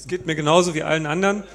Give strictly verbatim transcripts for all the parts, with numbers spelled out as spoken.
Es geht mir genauso wie allen anderen.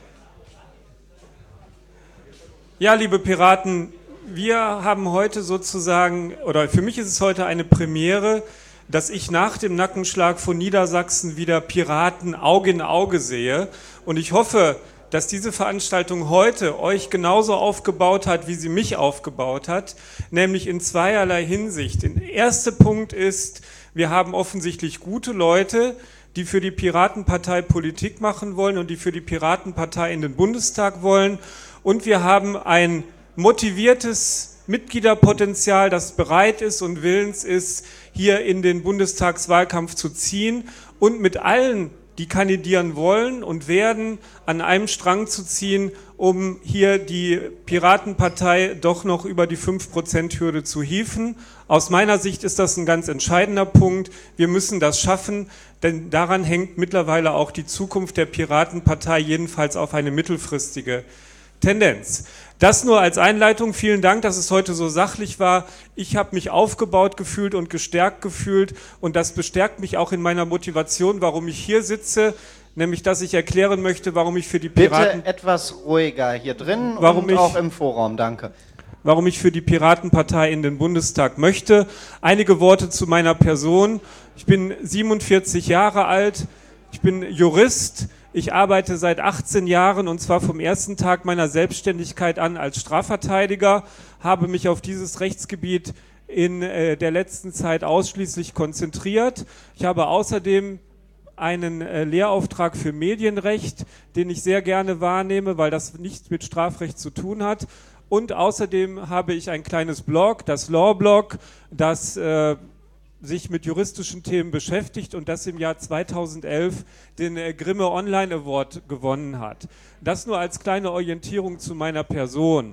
Ja, liebe Piraten, wir haben heute sozusagen, oder für mich ist es heute eine Premiere, dass ich nach dem Nackenschlag von Niedersachsen wieder Piraten Auge in Auge sehe. Und ich hoffe, dass diese Veranstaltung heute euch genauso aufgebaut hat, wie sie mich aufgebaut hat, nämlich in zweierlei Hinsicht. Der erste Punkt ist, wir haben offensichtlich gute Leute, die für die Piratenpartei Politik machen wollen und die für die Piratenpartei in den Bundestag wollen. Und wir haben ein motiviertes Mitgliederpotenzial, das bereit ist und willens ist, hier in den Bundestagswahlkampf zu ziehen und mit allen, die kandidieren wollen und werden, an einem Strang zu ziehen, um hier die Piratenpartei doch noch über die fünf Prozent Hürde zu hieven. Aus meiner Sicht ist das ein ganz entscheidender Punkt. Wir müssen das schaffen, denn daran hängt mittlerweile auch die Zukunft der Piratenpartei, jedenfalls auf eine mittelfristige Tendenz. Das nur als Einleitung. Vielen Dank, dass es heute so sachlich war. Ich habe mich aufgebaut gefühlt und gestärkt gefühlt und das bestärkt mich auch in meiner Motivation, warum ich hier sitze, nämlich dass ich erklären möchte, warum ich für die Piraten... Bitte etwas ruhiger hier drin warum und ich, auch im Vorraum, danke. Warum ich für die Piratenpartei in den Bundestag möchte. Einige Worte zu meiner Person. Ich bin siebenundvierzig Jahre alt, ich bin Jurist. Ich arbeite seit achtzehn Jahren und zwar vom ersten Tag meiner Selbstständigkeit an als Strafverteidiger, habe mich auf dieses Rechtsgebiet in äh, der letzten Zeit ausschließlich konzentriert. Ich habe außerdem einen äh, Lehrauftrag für Medienrecht, den ich sehr gerne wahrnehme, weil das nichts mit Strafrecht zu tun hat. Und außerdem habe ich ein kleines Blog, das Law-Blog, das... Äh, sich mit juristischen Themen beschäftigt und das im Jahr zweitausendelf den äh, Grimme Online Award gewonnen hat. Das nur als kleine Orientierung zu meiner Person.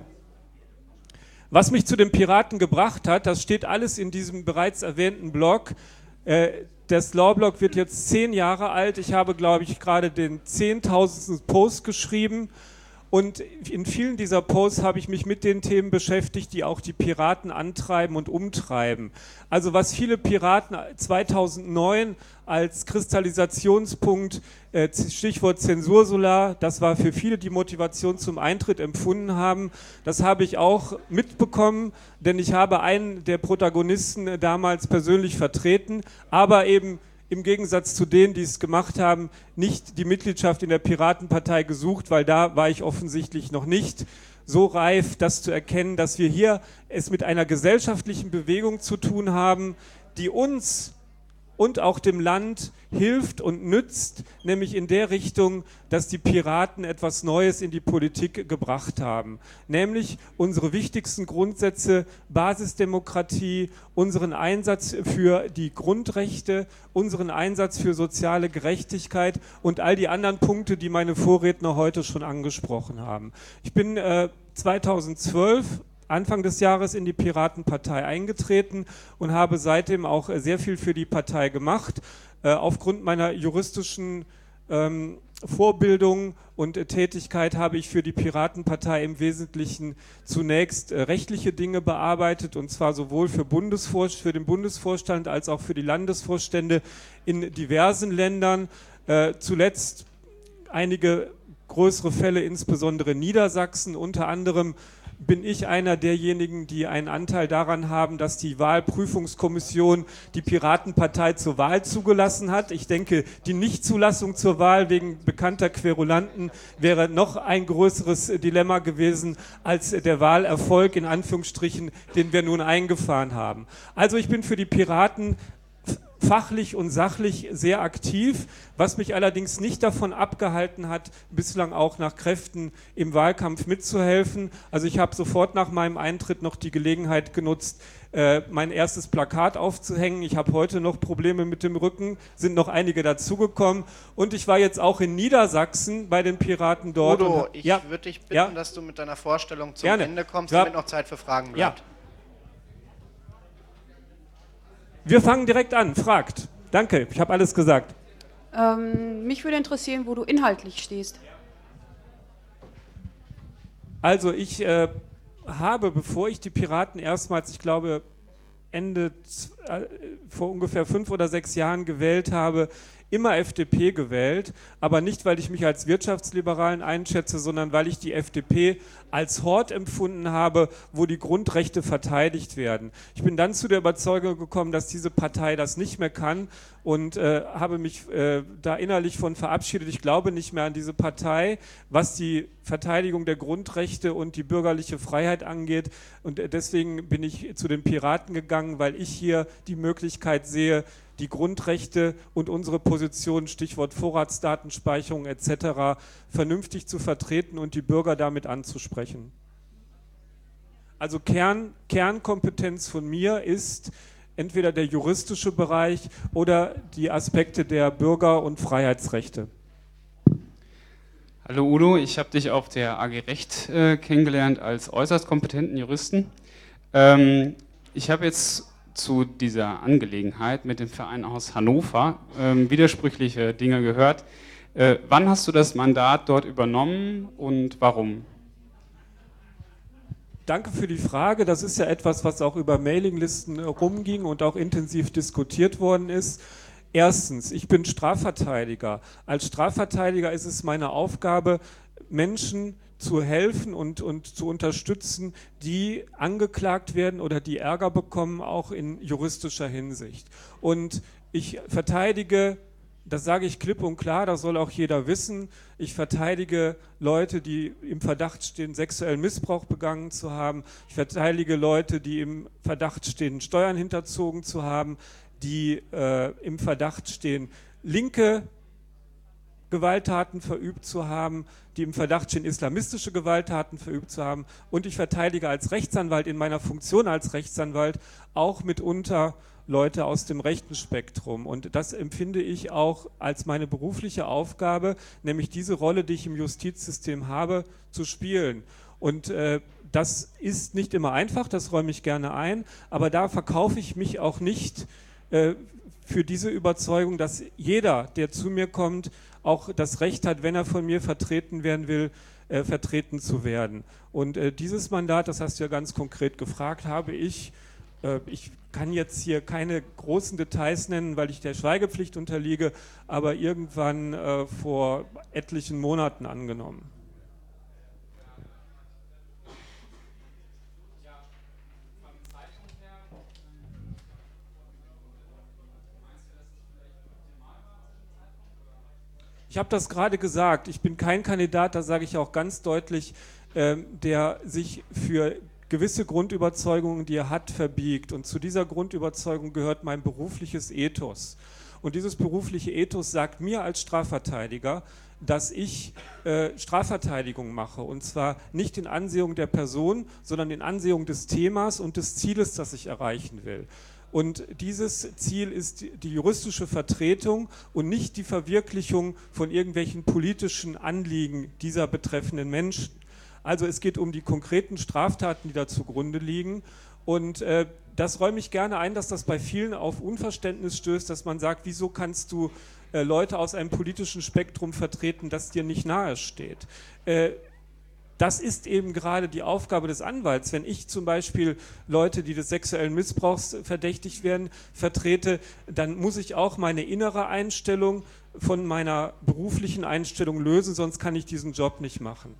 Was mich zu den Piraten gebracht hat, das steht alles in diesem bereits erwähnten Blog. Äh, das Law-Blog wird jetzt zehn Jahre alt. Ich habe, glaube ich, gerade den zehntausendsten Post geschrieben. Und in vielen dieser Posts habe ich mich mit den Themen beschäftigt, die auch die Piraten antreiben und umtreiben. Also was viele Piraten zweitausendneun als Kristallisationspunkt, äh, Stichwort Zensursolar, das war für viele die Motivation zum Eintritt empfunden haben, das habe ich auch mitbekommen, denn ich habe einen der Protagonisten damals persönlich vertreten, aber eben im Gegensatz zu denen, die es gemacht haben, nicht die Mitgliedschaft in der Piratenpartei gesucht, weil da war ich offensichtlich noch nicht so reif, das zu erkennen, dass wir hier es mit einer gesellschaftlichen Bewegung zu tun haben, die uns und auch dem Land hilft und nützt, nämlich in der Richtung, dass die Piraten etwas Neues in die Politik gebracht haben. Nämlich unsere wichtigsten Grundsätze, Basisdemokratie, unseren Einsatz für die Grundrechte, unseren Einsatz für soziale Gerechtigkeit und all die anderen Punkte, die meine Vorredner heute schon angesprochen haben. Ich bin äh, zweitausendzwölf Anfang des Jahres in die Piratenpartei eingetreten und habe seitdem auch sehr viel für die Partei gemacht. Äh, aufgrund meiner juristischen ähm, Vorbildung und äh, Tätigkeit habe ich für die Piratenpartei im Wesentlichen zunächst äh, rechtliche Dinge bearbeitet, und zwar sowohl für, Bundesvor- für den Bundesvorstand als auch für die Landesvorstände in diversen Ländern. Äh, zuletzt einige größere Fälle, insbesondere in Niedersachsen, unter anderem bin ich einer derjenigen, die einen Anteil daran haben, dass die Wahlprüfungskommission die Piratenpartei zur Wahl zugelassen hat. Ich denke, die Nichtzulassung zur Wahl wegen bekannter Querulanten wäre noch ein größeres Dilemma gewesen als der Wahlerfolg, in Anführungsstrichen, den wir nun eingefahren haben. Also ich bin für die Piraten fachlich und sachlich sehr aktiv, was mich allerdings nicht davon abgehalten hat, bislang auch nach Kräften im Wahlkampf mitzuhelfen. Also ich habe sofort nach meinem Eintritt noch die Gelegenheit genutzt, äh, mein erstes Plakat aufzuhängen. Ich habe heute noch Probleme mit dem Rücken, sind noch einige dazugekommen. Und ich war jetzt auch in Niedersachsen bei den Piraten dort. Udo, ich ja, würde dich bitten, ja, dass du mit deiner Vorstellung zum gerne. Ende kommst, Ja. damit noch Zeit für Fragen bleibt. Ja. Wir fangen direkt an. Fragt. Danke, ich habe alles gesagt. Ähm, mich würde interessieren, wo du inhaltlich stehst. Also ich äh, habe, bevor ich die Piraten erstmals, ich glaube Ende, äh, vor ungefähr fünf oder sechs Jahren gewählt habe, immer F D P gewählt, aber nicht, weil ich mich als Wirtschaftsliberalen einschätze, sondern weil ich die F D P als Hort empfunden habe, wo die Grundrechte verteidigt werden. Ich bin dann zu der Überzeugung gekommen, dass diese Partei das nicht mehr kann und äh, habe mich äh, da innerlich von verabschiedet. Ich glaube nicht mehr an diese Partei, was die Verteidigung der Grundrechte und die bürgerliche Freiheit angeht. Und deswegen bin ich zu den Piraten gegangen, weil ich hier die Möglichkeit sehe, die Grundrechte und unsere Position, Stichwort Vorratsdatenspeicherung et cetera, vernünftig zu vertreten und die Bürger damit anzusprechen. Also Kern, Kernkompetenz von mir ist entweder der juristische Bereich oder die Aspekte der Bürger- und Freiheitsrechte. Hallo Udo, ich habe dich auf der A G Recht äh, kennengelernt als äußerst kompetenten Juristen. Ähm, ich habe jetzt zu dieser Angelegenheit mit dem Verein aus Hannover ähm, widersprüchliche Dinge gehört. Äh, wann hast du das Mandat dort übernommen und warum? Danke für die Frage. Das ist ja etwas, was auch über Mailinglisten rumging und auch intensiv diskutiert worden ist. Erstens, ich bin Strafverteidiger. Als Strafverteidiger ist es meine Aufgabe, Menschen zu helfen und, und zu unterstützen, die angeklagt werden oder die Ärger bekommen, auch in juristischer Hinsicht. Und ich verteidige, das sage ich klipp und klar, das soll auch jeder wissen, ich verteidige Leute, die im Verdacht stehen, sexuellen Missbrauch begangen zu haben. Ich verteidige Leute, die im Verdacht stehen, Steuern hinterzogen zu haben, die äh, im Verdacht stehen, linke Gewalttaten verübt zu haben, die im Verdacht stehen, islamistische Gewalttaten verübt zu haben. Und ich verteidige als Rechtsanwalt in meiner Funktion als Rechtsanwalt auch mitunter Leute aus dem rechten Spektrum. Und das empfinde ich auch als meine berufliche Aufgabe, nämlich diese Rolle, die ich im Justizsystem habe, zu spielen. Und äh, das ist nicht immer einfach, das räume ich gerne ein, aber da verkaufe ich mich auch nicht äh, für diese Überzeugung, dass jeder, der zu mir kommt, auch das Recht hat, wenn er von mir vertreten werden will, äh, vertreten zu werden. Und äh, dieses Mandat, das hast du ja ganz konkret gefragt, habe ich, äh, ich kann jetzt hier keine großen Details nennen, weil ich der Schweigepflicht unterliege, aber irgendwann äh, vor etlichen Monaten angenommen. Ich habe das gerade gesagt, ich bin kein Kandidat, das sage ich auch ganz deutlich, äh, der sich für gewisse Grundüberzeugungen, die er hat, verbiegt. Und zu dieser Grundüberzeugung gehört mein berufliches Ethos. Und dieses berufliche Ethos sagt mir als Strafverteidiger, dass ich äh, Strafverteidigung mache. Und zwar nicht in Ansehung der Person, sondern in Ansehung des Themas und des Zieles, das ich erreichen will. Und dieses Ziel ist die juristische Vertretung und nicht die Verwirklichung von irgendwelchen politischen Anliegen dieser betreffenden Menschen. Also es geht um die konkreten Straftaten, die da zugrunde liegen. Und äh, das räume ich gerne ein, dass das bei vielen auf Unverständnis stößt, dass man sagt, wieso kannst du äh, Leute aus einem politischen Spektrum vertreten, das dir nicht nahe steht. Äh, Das ist eben gerade die Aufgabe des Anwalts. Wenn ich zum Beispiel Leute, die des sexuellen Missbrauchs verdächtigt werden, vertrete, dann muss ich auch meine innere Einstellung von meiner beruflichen Einstellung lösen, sonst kann ich diesen Job nicht machen.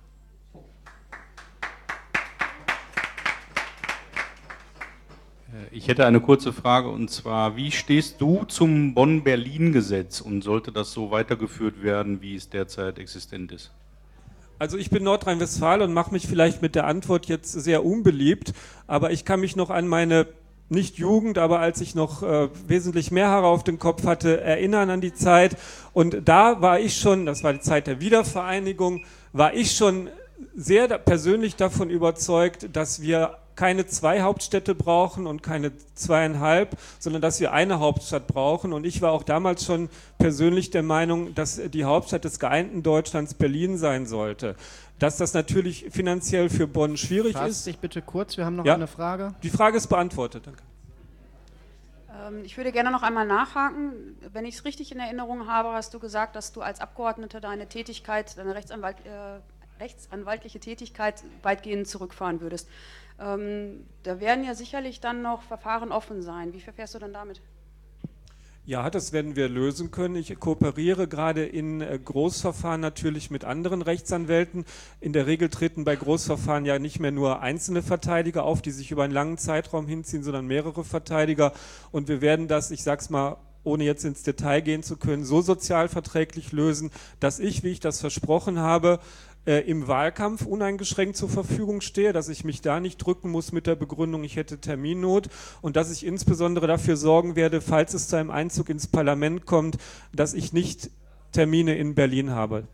Ich hätte eine kurze Frage, und zwar, wie stehst du zum Bonn-Berlin-Gesetz und sollte das so weitergeführt werden, wie es derzeit existent ist? Also ich bin Nordrhein-Westfalen und mache mich vielleicht mit der Antwort jetzt sehr unbeliebt, aber ich kann mich noch an meine, nicht Jugend, aber als ich noch äh, wesentlich mehr Haare auf dem Kopf hatte, erinnern an die Zeit. Und da war ich schon, das war die Zeit der Wiedervereinigung, war ich schon sehr da, persönlich davon überzeugt, dass wir keine zwei Hauptstädte brauchen und keine zweieinhalb, sondern dass wir eine Hauptstadt brauchen. Und ich war auch damals schon persönlich der Meinung, dass die Hauptstadt des geeinten Deutschlands Berlin sein sollte. Dass das natürlich finanziell für Bonn schwierig Fass ist. dich bitte kurz, wir haben noch Ja. eine Frage. Die Frage ist beantwortet, danke. Ähm, ich würde gerne noch einmal nachhaken. Wenn ich es richtig in Erinnerung habe, hast du gesagt, dass du als Abgeordneter deine Tätigkeit, deine Rechtsanwalt, äh, rechtsanwaltliche Tätigkeit weitgehend zurückfahren würdest. Ähm, da werden ja sicherlich dann noch Verfahren offen sein. Wie verfährst du dann damit? Ja, das werden wir lösen können. Ich kooperiere gerade in äh, Großverfahren natürlich mit anderen Rechtsanwälten. In der Regel treten bei Großverfahren ja nicht mehr nur einzelne Verteidiger auf, die sich über einen langen Zeitraum hinziehen, sondern mehrere Verteidiger. Und wir werden das, ich sag's mal, ohne jetzt ins Detail gehen zu können, so sozialverträglich lösen, dass ich, wie ich das versprochen habe, äh, im Wahlkampf uneingeschränkt zur Verfügung stehe, dass ich mich da nicht drücken muss mit der Begründung, ich hätte Terminnot und dass ich insbesondere dafür sorgen werde, falls es zu einem Einzug ins Parlament kommt, dass ich nicht Termine in Berlin habe.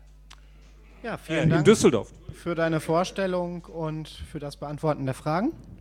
Ja, vielen äh, in Dank Düsseldorf. für deine Vorstellung und für das Beantworten der Fragen.